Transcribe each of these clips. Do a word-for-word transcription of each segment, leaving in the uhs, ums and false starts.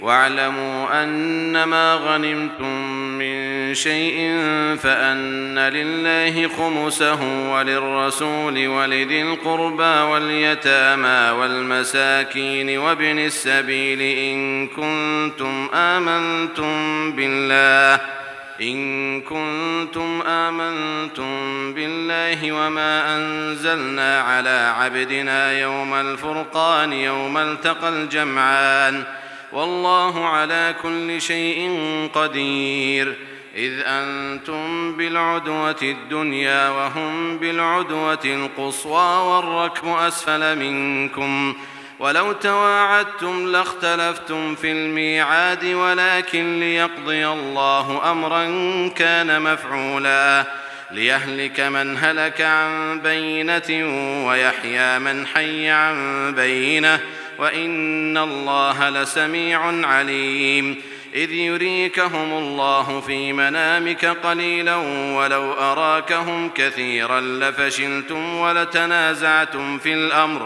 واعلموا أنما غنمتم من شيء فأن لله خمسه وللرسول ولذي القربى واليتامى والمساكين وابن السبيل إن كنتم آمنتم بالله إن كنتم آمنتم بالله وما أنزلنا على عبدنا يوم الفرقان يوم التقى الجمعان والله على كل شيء قدير. إذ أنتم بالعدوة الدنيا وهم بالعدوة القصوى والركب أسفل منكم ولو تواعدتم لاختلفتم في الميعاد ولكن ليقضي الله أمرا كان مفعولا ليهلك من هلك عن بينة ويحيى من حي عن بينة وإن الله لسميع عليم. إذ يريكهم الله في منامك قليلا ولو أراكهم كثيرا لفشلتم ولتنازعتم في الأمر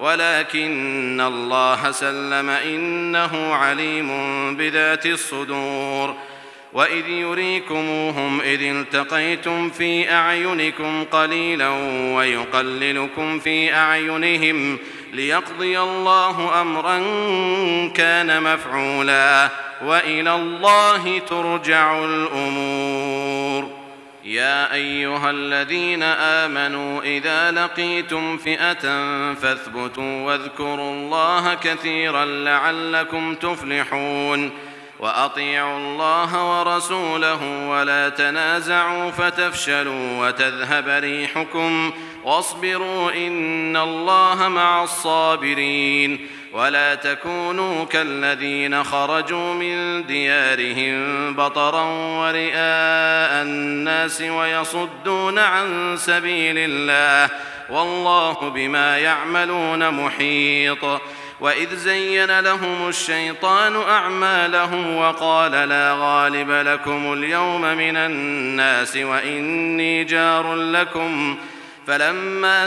ولكن الله سلم إنه عليم بذات الصدور. وإذ يريكموهم إذ التقيتم في أعينكم قليلا ويقللكم في أعينهم ليقضي الله أمرا كان مفعولا وإلى الله ترجع الأمور. يا أيها الذين آمنوا إذا لقيتم فئة فاثبتوا واذكروا الله كثيرا لعلكم تفلحون. وأطيعوا الله ورسوله ولا تنازعوا فتفشلوا وتذهب ريحكم واصبروا إن الله مع الصابرين. ولا تكونوا كالذين خرجوا من ديارهم بطرا ورئاء الناس ويصدون عن سبيل الله والله بما يعملون محيط. وإذ زين لهم الشيطان أعمالهم وقال لا غالب لكم اليوم من الناس وإني جار لكم فلما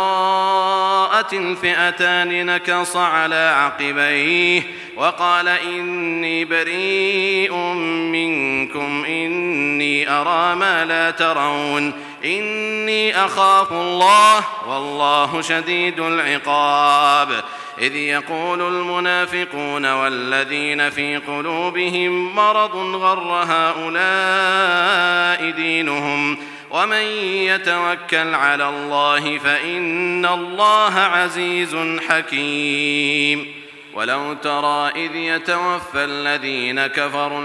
تراءت الفئتان نكص على عقبيه وقال إني بريء منكم إني أرى ما لا ترون إني أخاف الله والله شديد العقاب. إذ يقول المنافقون والذين في قلوبهم مرض غر هؤلاء دينهم ومن يتوكل على الله فإن الله عزيز حكيم. ولو ترى إذ يتوفى الذين كفروا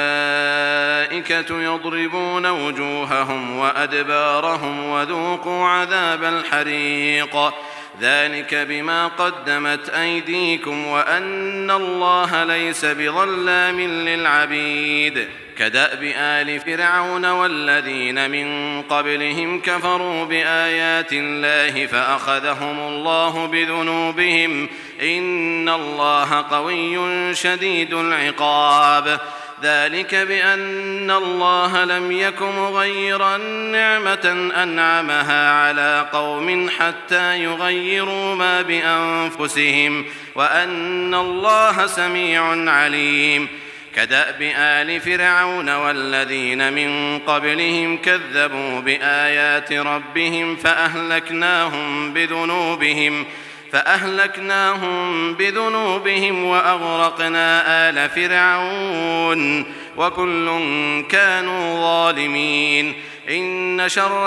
الملائكة يضربون وجوههم وأدبارهم وذوقوا عذاب الحريق ذلك بما قدمت أيديكم وأن الله ليس بظلام للعبيد. كدأب آل فرعون والذين من قبلهم كفروا بآيات الله فأخذهم الله بذنوبهم إن الله قوي شديد العقاب. ذلك بأن الله لم يك مغيرا نعمة أنعمها على قوم حتى يغيروا ما بأنفسهم وأن الله سميع عليم. كدأب آل فرعون والذين من قبلهم كذبوا بآيات ربهم فأهلكناهم بذنوبهم فأهلكناهم بذنوبهم وأغرقنا آل فرعون وكل كانوا ظالمين. إن شر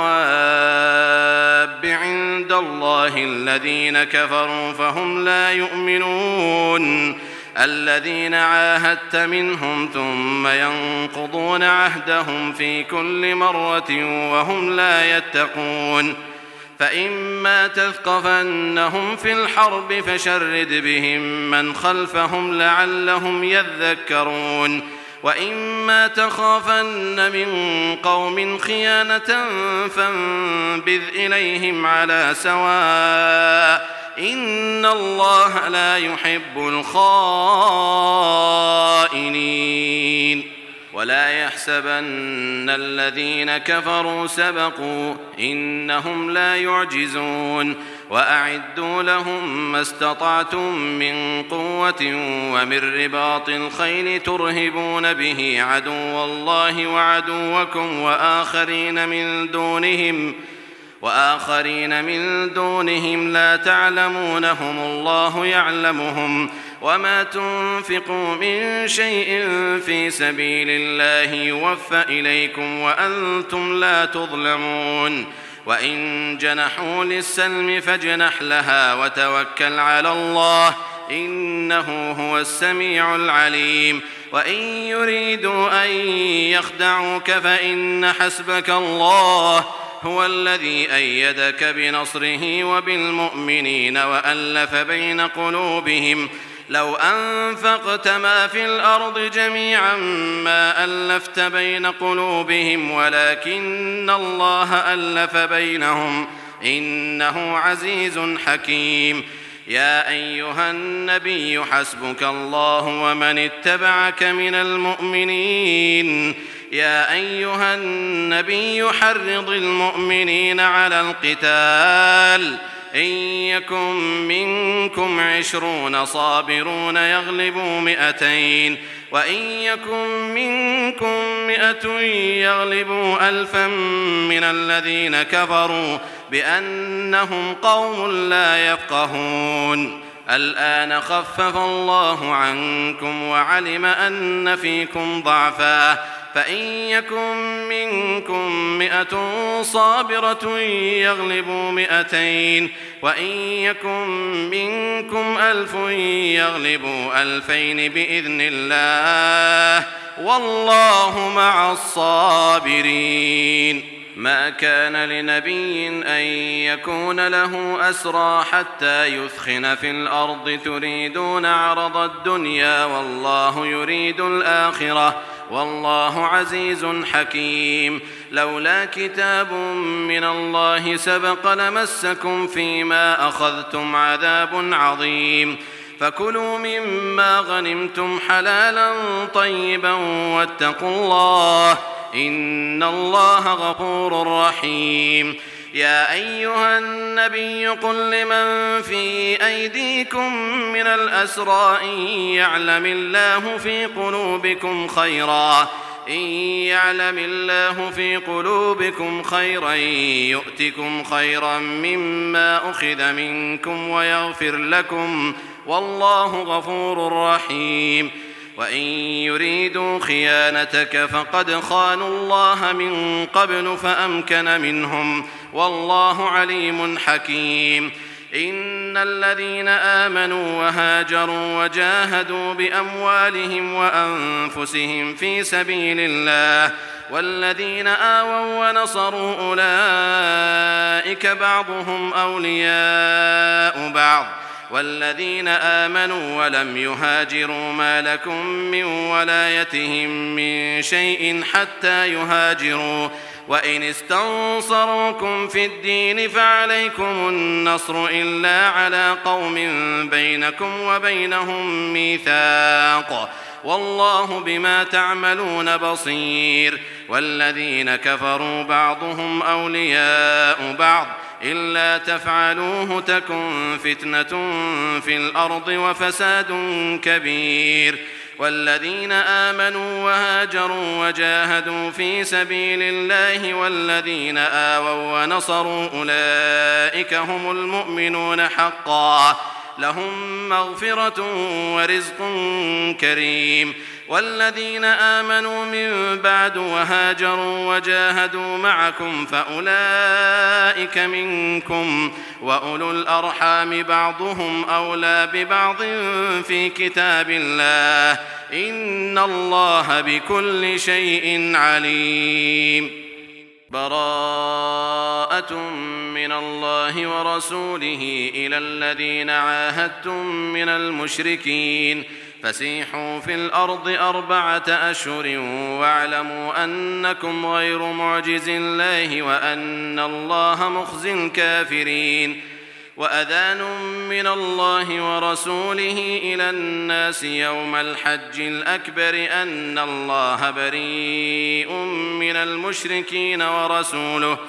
الدواب عند الله الذين كفروا فهم لا يؤمنون الذين عاهدت منهم ثم ينقضون عهدهم في كل مرة وهم لا يتقون. فإما تثقفنهم في الحرب فشرد بهم من خلفهم لعلهم يذكرون. وإما تخافن من قوم خيانة فانبذ إليهم على سواء إن الله لا يحب الخائنين. ولا يحسبن الذين كفروا سبقوا إنهم لا يعجزون وأعدوا لهم ما استطعتم من قوة ومن رباط الخيل ترهبون به عدو الله وعدوكم وآخرين من دونهم وآخرين من دونهم لا تعلمونهم الله يعلمهم وما تنفقوا من شيء في سبيل الله يوفى إليكم وأنتم لا تظلمون وإن جنحوا للسلم فاجنح لها وتوكل على الله إنه هو السميع العليم وإن يريدوا أن يخدعوك فإن حسبك الله هو الذي أيدك بنصره وبالمؤمنين وألف بين قلوبهم لو أنفقت ما في الأرض جميعا ما ألفت بين قلوبهم ولكن الله ألف بينهم إنه عزيز حكيم يا أيها النبي حسبك الله ومن اتبعك من المؤمنين يا أيها النبي حرض المؤمنين على القتال إن يكن منكم عشرون صابرون يغلبوا مئتين وإن يكن منكم مئة يغلبوا ألفا من الذين كفروا بأنهم قوم لا يفقهون الآن خفف الله عنكم وعلم أن فيكم ضعفا فإن يكن منكم مئة صابرة يغلبوا مئتين وإن يكن منكم ألف يغلبوا ألفين بإذن الله والله مع الصابرين ما كان لنبي أن يكون له أسرى حتى يثخن في الأرض تريدون عرض الدنيا والله يريد الآخرة والله عزيز حكيم لولا كتاب من الله سبق لمسكم فيما أخذتم عذاب عظيم فكلوا مما غنمتم حلالا طيبا واتقوا الله إن الله غفور رحيم يا أيها النبي قل لمن في أيديكم من الأسرى إن يعلم الله في قلوبكم خيرا إن يعلم الله في قلوبكم خيرا يؤتكم خيرا مما أخذ منكم ويغفر لكم والله غفور رحيم وإن يريدوا خيانتك فقد خانوا الله من قبل فأمكن منهم والله عليم حكيم إن الذين آمنوا وهاجروا وجاهدوا بأموالهم وأنفسهم في سبيل الله والذين آووا ونصروا أولئك بعضهم أولياء بعض والذين آمنوا ولم يهاجروا ما لكم من ولايتهم من شيء حتى يهاجروا وإن استنصروكم في الدين فعليكم النصر إلا على قوم بينكم وبينهم ميثاق والله بما تعملون بصير والذين كفروا بعضهم أولياء بعض إلا تفعلوه تكن فتنة في الأرض وفساد كبير والذين آمنوا وهاجروا وجاهدوا في سبيل الله والذين آووا ونصروا أولئك هم المؤمنون حقا لهم مغفرة ورزق كريم والذين آمنوا من بعد وهاجروا وجاهدوا معكم فأولئك منكم وأولو الأرحام بعضهم أولى ببعض في كتاب الله إن الله بكل شيء عليم براءة من الله ورسوله إلى الذين عاهدتم من المشركين فسيحوا في الأرض أربعة أشهر واعلموا أنكم غير معجز الله وأن الله مخزي الكافرين وأذان من الله ورسوله إلى الناس يوم الحج الأكبر أن الله بريء من المشركين ورسوله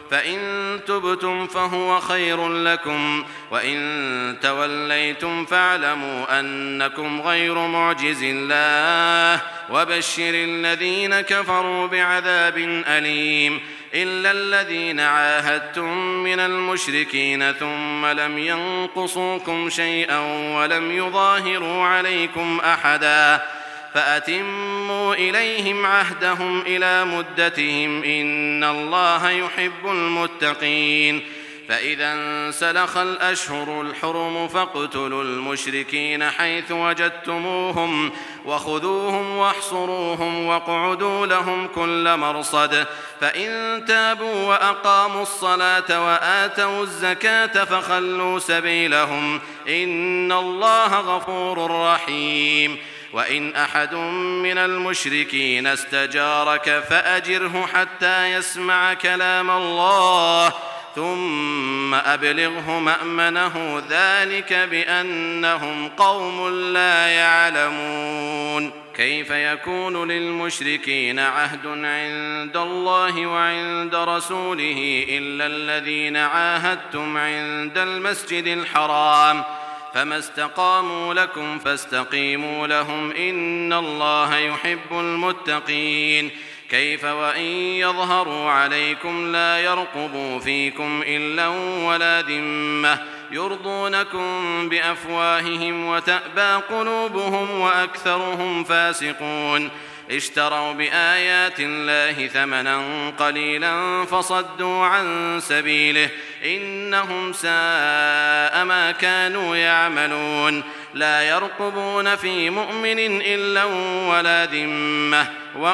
فإن تبتم فهو خير لكم، وإن توليتم فاعلموا أنكم غير معجز الله، وبشر الذين كفروا بعذاب أليم. إلا الذين عاهدتم من المشركين ثم لم ينقصوكم شيئا ولم يظاهروا عليكم أحدا فأتموا إليهم عهدهم إلى مدتهم، إن الله يحب المتقين. فإذا انسلخ الأشهر الحرم فاقتلوا المشركين حيث وجدتموهم وخذوهم واحصروهم واقعدوا لهم كل مرصد، فإن تابوا وأقاموا الصلاة وآتوا الزكاة فخلوا سبيلهم، إن الله غفور رحيم. وإن أحد من المشركين استجارك فأجره حتى يسمع كلام الله ثم أبلغه مأمنه، ذلك بأنهم قوم لا يعلمون. كيف يكون للمشركين عهد عند الله وعند رسوله إلا الذين عاهدتم عند المسجد الحرام، فما استقاموا لكم فاستقيموا لهم، إن الله يحب المتقين. كيف وإن يظهروا عليكم لا يرقبوا فيكم إلا ولا ذمة، يرضونكم بأفواههم وتأبى قلوبهم وأكثرهم فاسقون. اشتروا بآيات الله ثمنا قليلا فصدوا عن سبيله، إنهم ساء ما كانوا يعملون. لا يرقبون في مؤمن إلا ولا ذمة،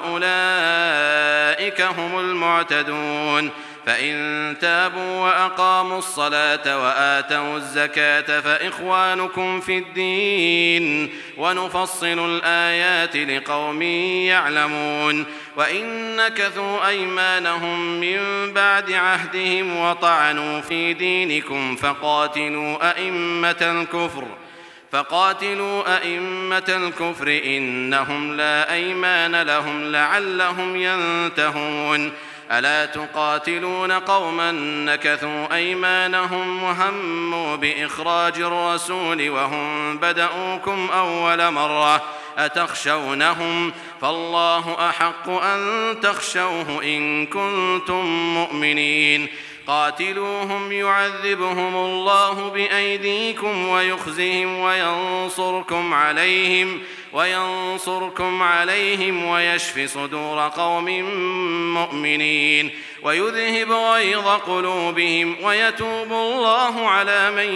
وأولئك هم المعتدون. فإن تابوا وأقاموا الصلاة وآتوا الزكاة فإخوانكم في الدين، ونفصل الآيات لقوم يعلمون. وإن نكثوا أيمانهم من بعد عهدهم وطعنوا في دينكم فقاتلوا أئمة الكفر فقاتلوا أئمة الكفر إنهم لا أيمان لهم لعلهم ينتهون. ألا تقاتلون قوما نكثوا أيمانهم وهموا بإخراج الرسول وهم بدؤوكم أول مرة، أتخشونهم؟ فالله أحق أن تخشوه إن كنتم مؤمنين. قاتلوهم يعذبهم الله بأيديكم ويخزهم وينصركم عليهم وينصركم عليهم ويشف صدور قوم مؤمنين، ويذهب غيظ قلوبهم ويتوب الله على من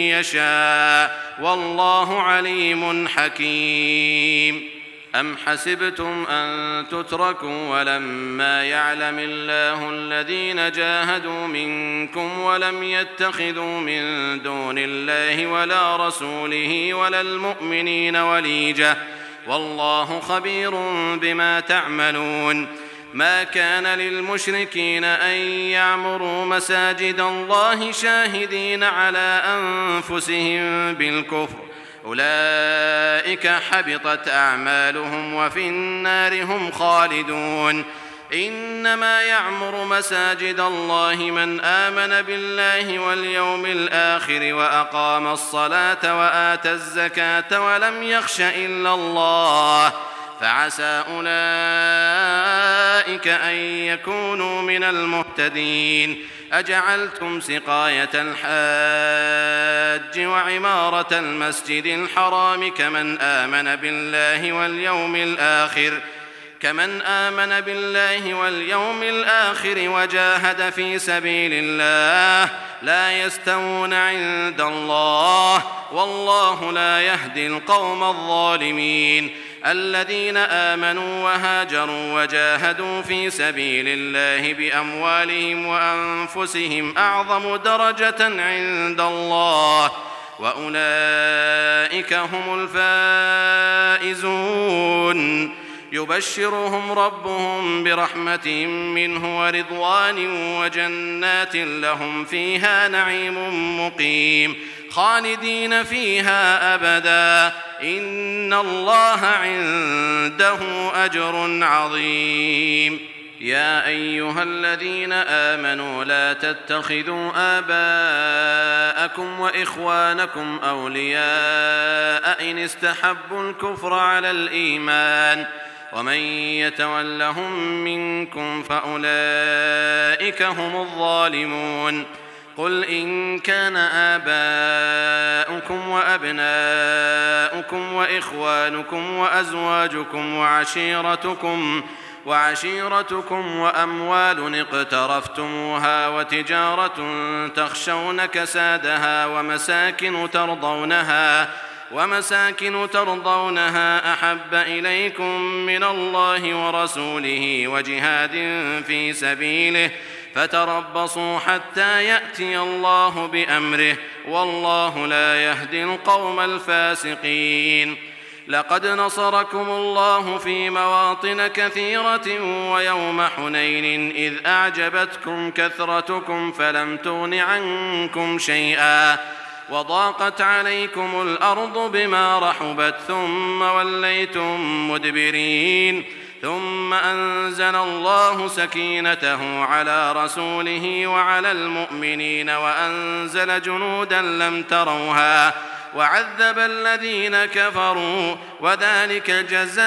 يشاء، والله عليم حكيم. أم حسبتم أن تتركوا ولما يعلم الله الذين جاهدوا منكم ولم يتخذوا من دون الله ولا رسوله ولا المؤمنين وليجة، والله خبير بما تعملون. ما كان للمشركين أن يعمروا مساجد الله شاهدين على أنفسهم بالكفر، أولئك حبطت أعمالهم وفي النار هم خالدون. إنما يعمر مساجد الله من آمن بالله واليوم الآخر وأقام الصلاة وآتى الزكاة ولم يخش إلا الله، فعسى أولئك أن يكونوا من المهتدين. أجعلتم سقاية الحاج وعمارة المسجد الحرام كمن آمن بالله واليوم الآخر كمن آمن بالله واليوم الآخر وجاهد في سبيل الله، لا يستوون عند الله، والله لا يهدي القوم الظالمين. الذين آمنوا وهاجروا وجاهدوا في سبيل الله بأموالهم وأنفسهم أعظم درجة عند الله، وأولئك هم الفائزون. يبشرهم ربهم برحمة منه ورضوان وجنات لهم فيها نعيم مقيم خالدين فيها أبدا، إن الله عنده أجر عظيم. يا أيها الذين آمنوا لا تتخذوا آباءكم وإخوانكم أولياء إن استحبوا الكفر على الإيمان ومن يتولهم منكم فأولئك هم الظالمون قل إن كان آباؤكم وأبناؤكم وإخوانكم وأزواجكم وعشيرتكم وعشيرتكم وأموال اقترفتموها وتجارة تخشون كسادها ومساكن ترضونها ومساكن ترضونها أحب إليكم من الله ورسوله وجهاد في سبيله فتربصوا حتى يأتي الله بأمره والله لا يهدي القوم الفاسقين لقد نصركم الله في مواطن كثيرة ويوم حنين إذ أعجبتكم كثرتكم فلم تغن عنكم شيئا وضاقت عليكم الأرض بما رحبت ثم وليتم مدبرين ثم أنزل الله سكينته على رسوله وعلى المؤمنين وأنزل جنودا لم تروها وعذب الذين كفروا وذلك جزاء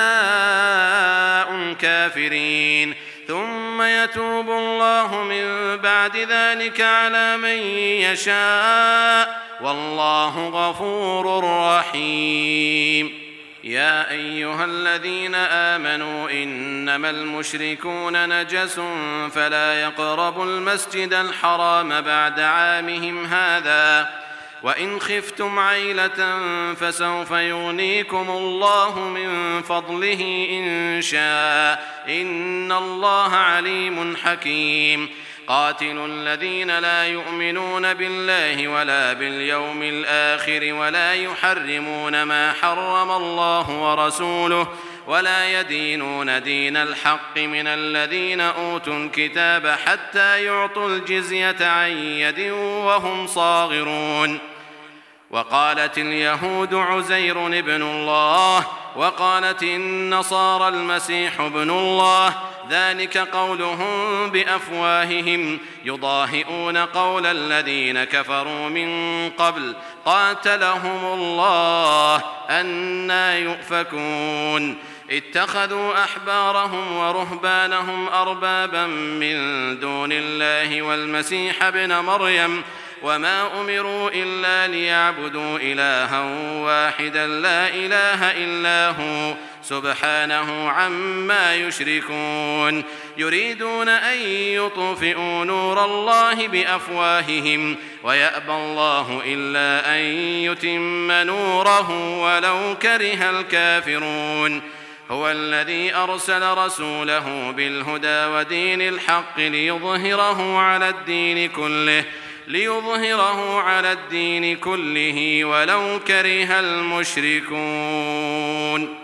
الكافرين ثم يتوب الله من بعد ذلك على من يشاء والله غفور رحيم يا أيها الذين آمنوا إنما المشركون نجس فلا يقربوا المسجد الحرام بعد عامهم هذا وإن خفتم عيلة فسوف يغنيكم الله من فضله إن شاء إن الله عليم حكيم قاتلوا الذين لا يؤمنون بالله ولا باليوم الآخر ولا يحرمون ما حرم الله ورسوله ولا يدينون دين الحق من الذين أوتوا الكتاب حتى يعطوا الجزية عن يد وهم صاغرون وقالت اليهود عزير ابن الله وقالت النصارى المسيح ابن الله ذلك قولهم بأفواههم يضاهئون قول الذين كفروا من قبل قاتلهم الله أنى يؤفكون اتخذوا أحبارهم ورهبانهم أربابا من دون الله والمسيح ابن مريم وما أمروا إلا ليعبدوا إلها واحدا لا إله إلا هو سبحانه عما يشركون يريدون أن يطفئوا نور الله بأفواههم ويأبى الله إلا أن يتم نوره ولو كره الكافرون هو الذي أرسل رسوله بالهدى ودين الحق ليظهره على الدين كله ليظهره على الدين كله ولو كره المشركون